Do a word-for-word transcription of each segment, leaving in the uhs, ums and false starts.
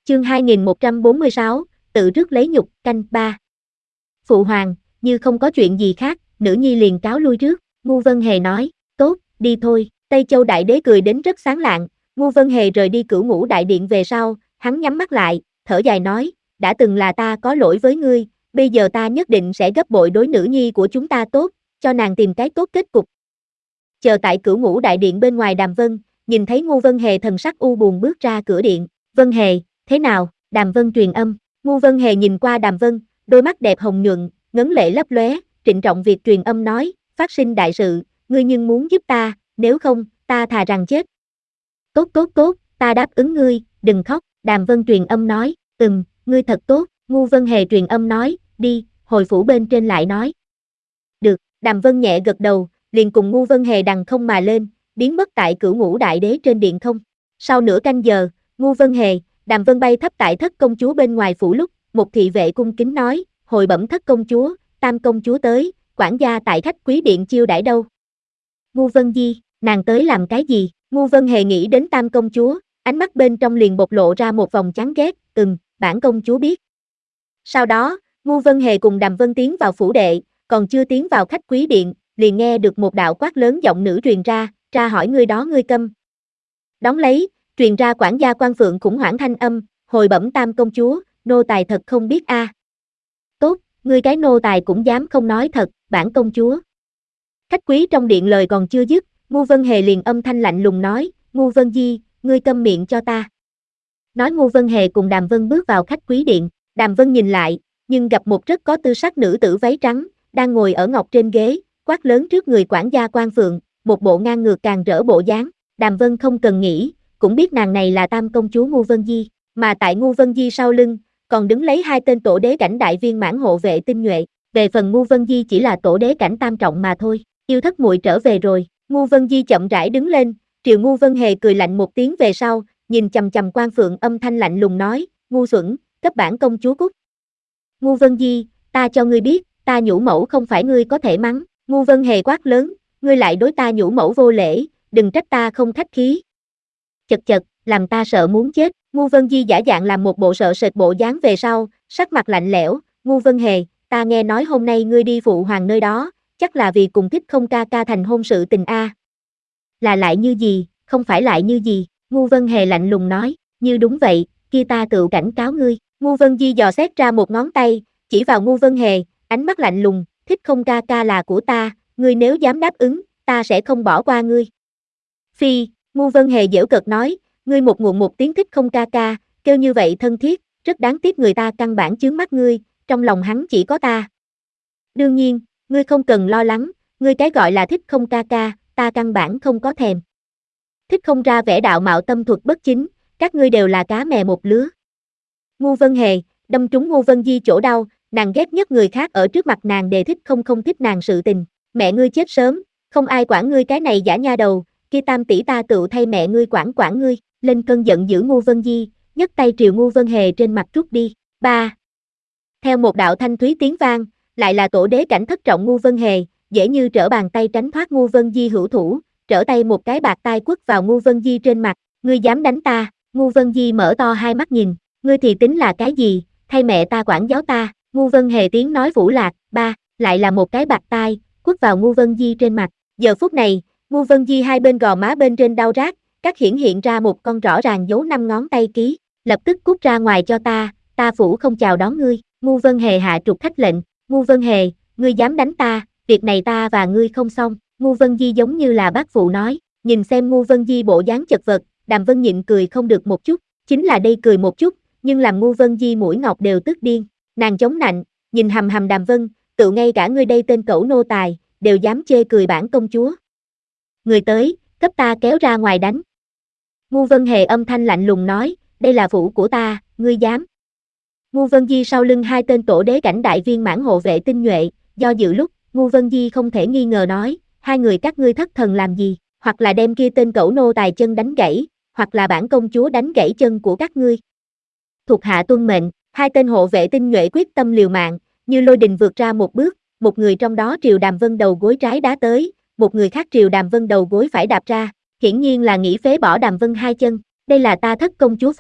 Chương hai nghìn một trăm bốn mươi sáu, tự rước lấy nhục, canh ba. Phụ hoàng, như không có chuyện gì khác, nữ nhi liền cáo lui trước. Ngu Vân Hề nói, tốt, đi thôi. Tây Châu Đại Đế cười đến rất sáng lạng. Ngu Vân Hề rời đi Cửu Ngũ Đại Điện về sau, hắn nhắm mắt lại, thở dài nói, đã từng là ta có lỗi với ngươi, bây giờ ta nhất định sẽ gấp bội đối nữ nhi của chúng ta tốt, cho nàng tìm cái tốt kết cục. Chờ tại Cửu Ngũ Đại Điện bên ngoài Đàm Vân, nhìn thấy Ngu Vân Hề thần sắc u buồn bước ra cửa điện. Vân Hề, thế nào? Đàm Vân truyền âm. Ngu Vân Hề nhìn qua Đàm Vân, đôi mắt đẹp hồng nhuận, ngấn lệ lấp lóe, trịnh trọng việc truyền âm nói, phát sinh đại sự, ngươi nhưng muốn giúp ta, nếu không, ta thà rằng chết. Tốt tốt tốt, ta đáp ứng ngươi, đừng khóc. Đàm Vân truyền âm nói, ừm, ngươi thật tốt. Ngu Vân Hề truyền âm nói, đi, hồi phủ bên trên lại nói. Được, Đàm Vân nhẹ gật đầu, liền cùng Ngu Vân Hề đằng không mà lên, biến mất tại Cửu Ngũ Đại Đế trên điện không. Sau nửa canh giờ, Ngu Vân Hề, Đàm Vân bay thấp tại thất công chúa bên ngoài phủ lúc, một thị vệ cung kính nói, hồi bẩm thất công chúa, tam công chúa tới, quản gia tại khách quý điện chiêu đãi đâu. Ngu Vân Di, nàng tới làm cái gì? Ngu Vân Hề nghĩ đến tam công chúa, ánh mắt bên trong liền bộc lộ ra một vòng chán ghét, ừm, bản công chúa biết. Sau đó, Ngu Vân Hề cùng Đàm Vân tiến vào phủ đệ, còn chưa tiến vào khách quý điện, liền nghe được một đạo quát lớn giọng nữ truyền ra, ra hỏi ngươi đó ngươi câm. Đón lấy, truyền ra quản gia Quan Phượng khủng hoảng thanh âm, hồi bẩm tam công chúa, nô tài thật không biết a. À. Tốt, ngươi cái nô tài cũng dám không nói thật, bản công chúa. Khách quý trong điện lời còn chưa dứt, Ngu Vân Hề liền âm thanh lạnh lùng nói, Ngu Vân Di, ngươi câm miệng cho ta. Nói Ngu Vân Hề cùng Đàm Vân bước vào khách quý điện, Đàm Vân nhìn lại, nhưng gặp một rất có tư sắc nữ tử váy trắng, đang ngồi ở ngọc trên ghế, quát lớn trước người quản gia Quan Phượng, một bộ ngang ngược càng rỡ bộ dáng. Đàm Vân không cần nghĩ, cũng biết nàng này là tam công chúa Ngu Vân Di, mà tại Ngu Vân Di sau lưng, còn đứng lấy hai tên tổ đế cảnh đại viên mãn hộ vệ tinh nhuệ. Về phần Ngu Vân Di chỉ là tổ đế cảnh tam trọng mà thôi. Yêu thất muội trở về rồi. Ngu Vân Di chậm rãi đứng lên, Triều Ngu Vân Hề cười lạnh một tiếng về sau, nhìn chằm chằm Quan Phượng âm thanh lạnh lùng nói, ngu xuẩn, cấp bản công chúa cút. Ngu Vân Di, ta cho ngươi biết, ta nhũ mẫu không phải ngươi có thể mắng. Ngu Vân Hề quát lớn, ngươi lại đối ta nhũ mẫu vô lễ, đừng trách ta không khách khí. Chật chật, làm ta sợ muốn chết. Ngu Vân Di giả dạng làm một bộ sợ sệt bộ dáng về sau, sắc mặt lạnh lẽo, Ngu Vân Hề, ta nghe nói hôm nay ngươi đi phụ hoàng nơi đó, chắc là vì cùng Thích Không ca ca thành hôn sự tình a. À. Là lại như gì, không phải lại như gì, Ngu Vân Hề lạnh lùng nói, như đúng vậy, kia ta tự cảnh cáo ngươi. Ngu Vân Di dò xét ra một ngón tay, chỉ vào Ngu Vân Hề, ánh mắt lạnh lùng, Thích Không ca ca là của ta, ngươi nếu dám đáp ứng, ta sẽ không bỏ qua ngươi. Phi, Ngu Vân Hề giễu cợt nói, ngươi một ngụm một tiếng Thích Không ca ca, kêu như vậy thân thiết, rất đáng tiếc người ta căn bản chướng mắt ngươi, trong lòng hắn chỉ có ta. Đương nhiên, ngươi không cần lo lắng, ngươi cái gọi là Thích Không ca ca, ta căn bản không có thèm. Thích Không ra vẻ đạo mạo tâm thuật bất chính, các ngươi đều là cá mè một lứa. Ngu Vân Hề, đâm trúng Ngu Vân Di chỗ đau, nàng ghét nhất người khác ở trước mặt nàng đề thích không không thích nàng sự tình. Mẹ ngươi chết sớm, không ai quản ngươi cái này giả nha đầu, kia tam tỷ ta tự thay mẹ ngươi quản quản ngươi. Lên cơn giận dữ Ngu Vân Di, nhấc tay triều Ngu Vân Hề trên mặt trút đi. Ba. Theo một đạo thanh thúy tiếng vang, lại là tổ đế cảnh thất trọng Ngu Vân Hề, dễ như trở bàn tay tránh thoát Ngu Vân Di hữu thủ, trở tay một cái bạc tai quất vào Ngu Vân Di trên mặt, ngươi dám đánh ta? Ngu Vân Di mở to hai mắt nhìn, ngươi thì tính là cái gì, thay mẹ ta quản giáo ta. Ngu Vân Hề tiếng nói vũ lạc, ba, lại là một cái bạc tai, quất vào Ngu Vân Di trên mặt. Giờ phút này, Ngu Vân Di hai bên gò má bên trên đau rát, các hiển hiện ra một con rõ ràng dấu năm ngón tay ký, lập tức cút ra ngoài cho ta, ta phủ không chào đón ngươi. Ngu Vân Hề hạ trục khách lệnh, Ngu Vân Hề, ngươi dám đánh ta, việc này ta và ngươi không xong. Ngu Vân Di giống như là bác phụ nói, nhìn xem Ngu Vân Di bộ dáng chật vật, Đàm Vân nhịn cười không được một chút, chính là đây cười một chút, nhưng làm Ngu Vân Di mũi ngọc đều tức điên, nàng chống nạnh, nhìn hầm hầm Đàm Vân, tự ngay cả ngươi đây tên cẩu nô tài, đều dám chê cười bản công chúa. Người tới, cấp ta kéo ra ngoài đánh. Ngu Vân Hề âm thanh lạnh lùng nói, đây là phủ của ta, ngươi dám. Ngu Vân Di sau lưng hai tên tổ đế cảnh đại viên mãn hộ vệ tinh nhuệ, do dự lúc, Ngu Vân Di không thể nghi ngờ nói, hai người các ngươi thất thần làm gì, hoặc là đem kia tên cẩu nô tài chân đánh gãy, hoặc là bản công chúa đánh gãy chân của các ngươi. Thuộc hạ tuân mệnh, hai tên hộ vệ tinh nhuệ quyết tâm liều mạng, như lôi đình vượt ra một bước, một người trong đó triều Đàm Vân đầu gối trái đá tới, một người khác triều Đàm Vân đầu gối phải đạp ra, hiển nhiên là nghĩ phế bỏ Đàm Vân hai chân. Đây là ta thất công chúa phủ,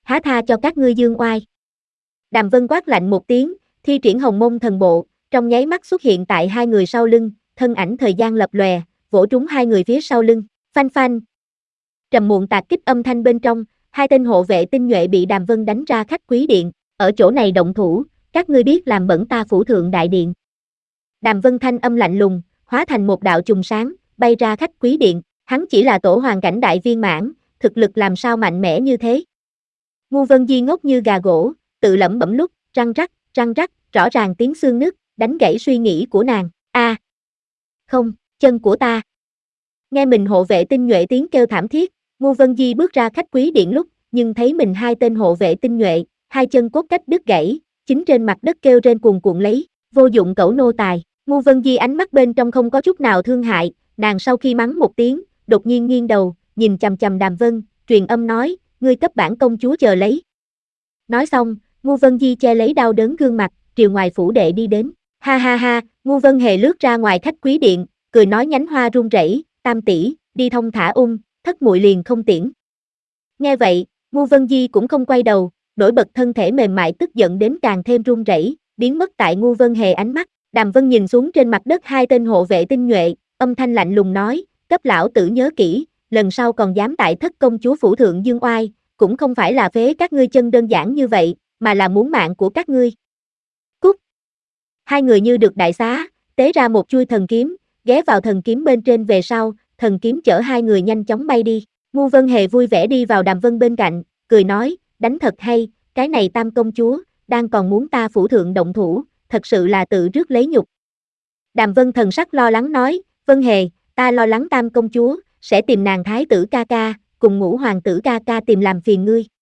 há tha cho các ngươi dương oai. Đàm Vân quát lạnh một tiếng, thi triển Hồng Mông Thần Bộ, trong nháy mắt xuất hiện tại hai người sau lưng, thân ảnh thời gian lập lòe, vỗ trúng hai người phía sau lưng, phanh phanh. Trầm muộn tạc kích âm thanh bên trong, hai tên hộ vệ tinh nhuệ bị Đàm Vân đánh ra khách quý điện, ở chỗ này động thủ, các ngươi biết làm bẩn ta phủ thượng đại điện. Đàm Vân thanh âm lạnh lùng, hóa thành một đạo chùm sáng, bay ra khách quý điện, hắn chỉ là tổ hoàng cảnh đại viên mãn, thực lực làm sao mạnh mẽ như thế. Ngu Vân Di ngốc như gà gỗ, tự lẩm bẩm lúc, răng rắc, răng rắc, rõ ràng tiếng xương nứt, đánh gãy suy nghĩ của nàng, a, à, không, chân của ta. Nghe mình hộ vệ tinh nhuệ tiếng kêu thảm thiết, Ngu Vân Di bước ra khách quý điện lúc, nhưng thấy mình hai tên hộ vệ tinh nhuệ, hai chân cốt cách đứt gãy, chính trên mặt đất kêu trên cuồn cuộn lấy, vô dụng cẩu nô tài. Ngu Vân Di ánh mắt bên trong không có chút nào thương hại, nàng sau khi mắng một tiếng, đột nhiên nghiêng đầu, nhìn chằm chằm Đàm Vân, truyền âm nói, ngươi cấp bản công chúa chờ lấy. Nói xong, Ngu Vân Di che lấy đau đớn gương mặt, triều ngoài phủ đệ đi đến. Ha ha ha, Ngu Vân Hề lướt ra ngoài khách quý điện, cười nói nhánh hoa run rẩy, tam tỷ, đi thông thả ung, thất muội liền không tiễn. Nghe vậy, Ngu Vân Di cũng không quay đầu, nổi bật thân thể mềm mại tức giận đến càng thêm run rẩy, biến mất tại Ngu Vân Hề ánh mắt. Đàm Vân nhìn xuống trên mặt đất hai tên hộ vệ tinh nhuệ, âm thanh lạnh lùng nói, cấp lão tử nhớ kỹ, lần sau còn dám tại thất công chúa phủ thượng dương oai, cũng không phải là phế các ngươi chân đơn giản như vậy, mà là muốn mạng của các ngươi. Cút! Hai người như được đại xá, tế ra một chuôi thần kiếm, ghé vào thần kiếm bên trên về sau, thần kiếm chở hai người nhanh chóng bay đi. Ngu Vân Hề vui vẻ đi vào Đàm Vân bên cạnh, cười nói, đánh thật hay, cái này tam công chúa, đang còn muốn ta phủ thượng động thủ, thật sự là tự rước lấy nhục. Đàm Vân thần sắc lo lắng nói, Vân Hề, ta lo lắng tam công chúa, sẽ tìm nàng thái tử ca ca, cùng ngũ hoàng tử ca ca tìm làm phiền ngươi.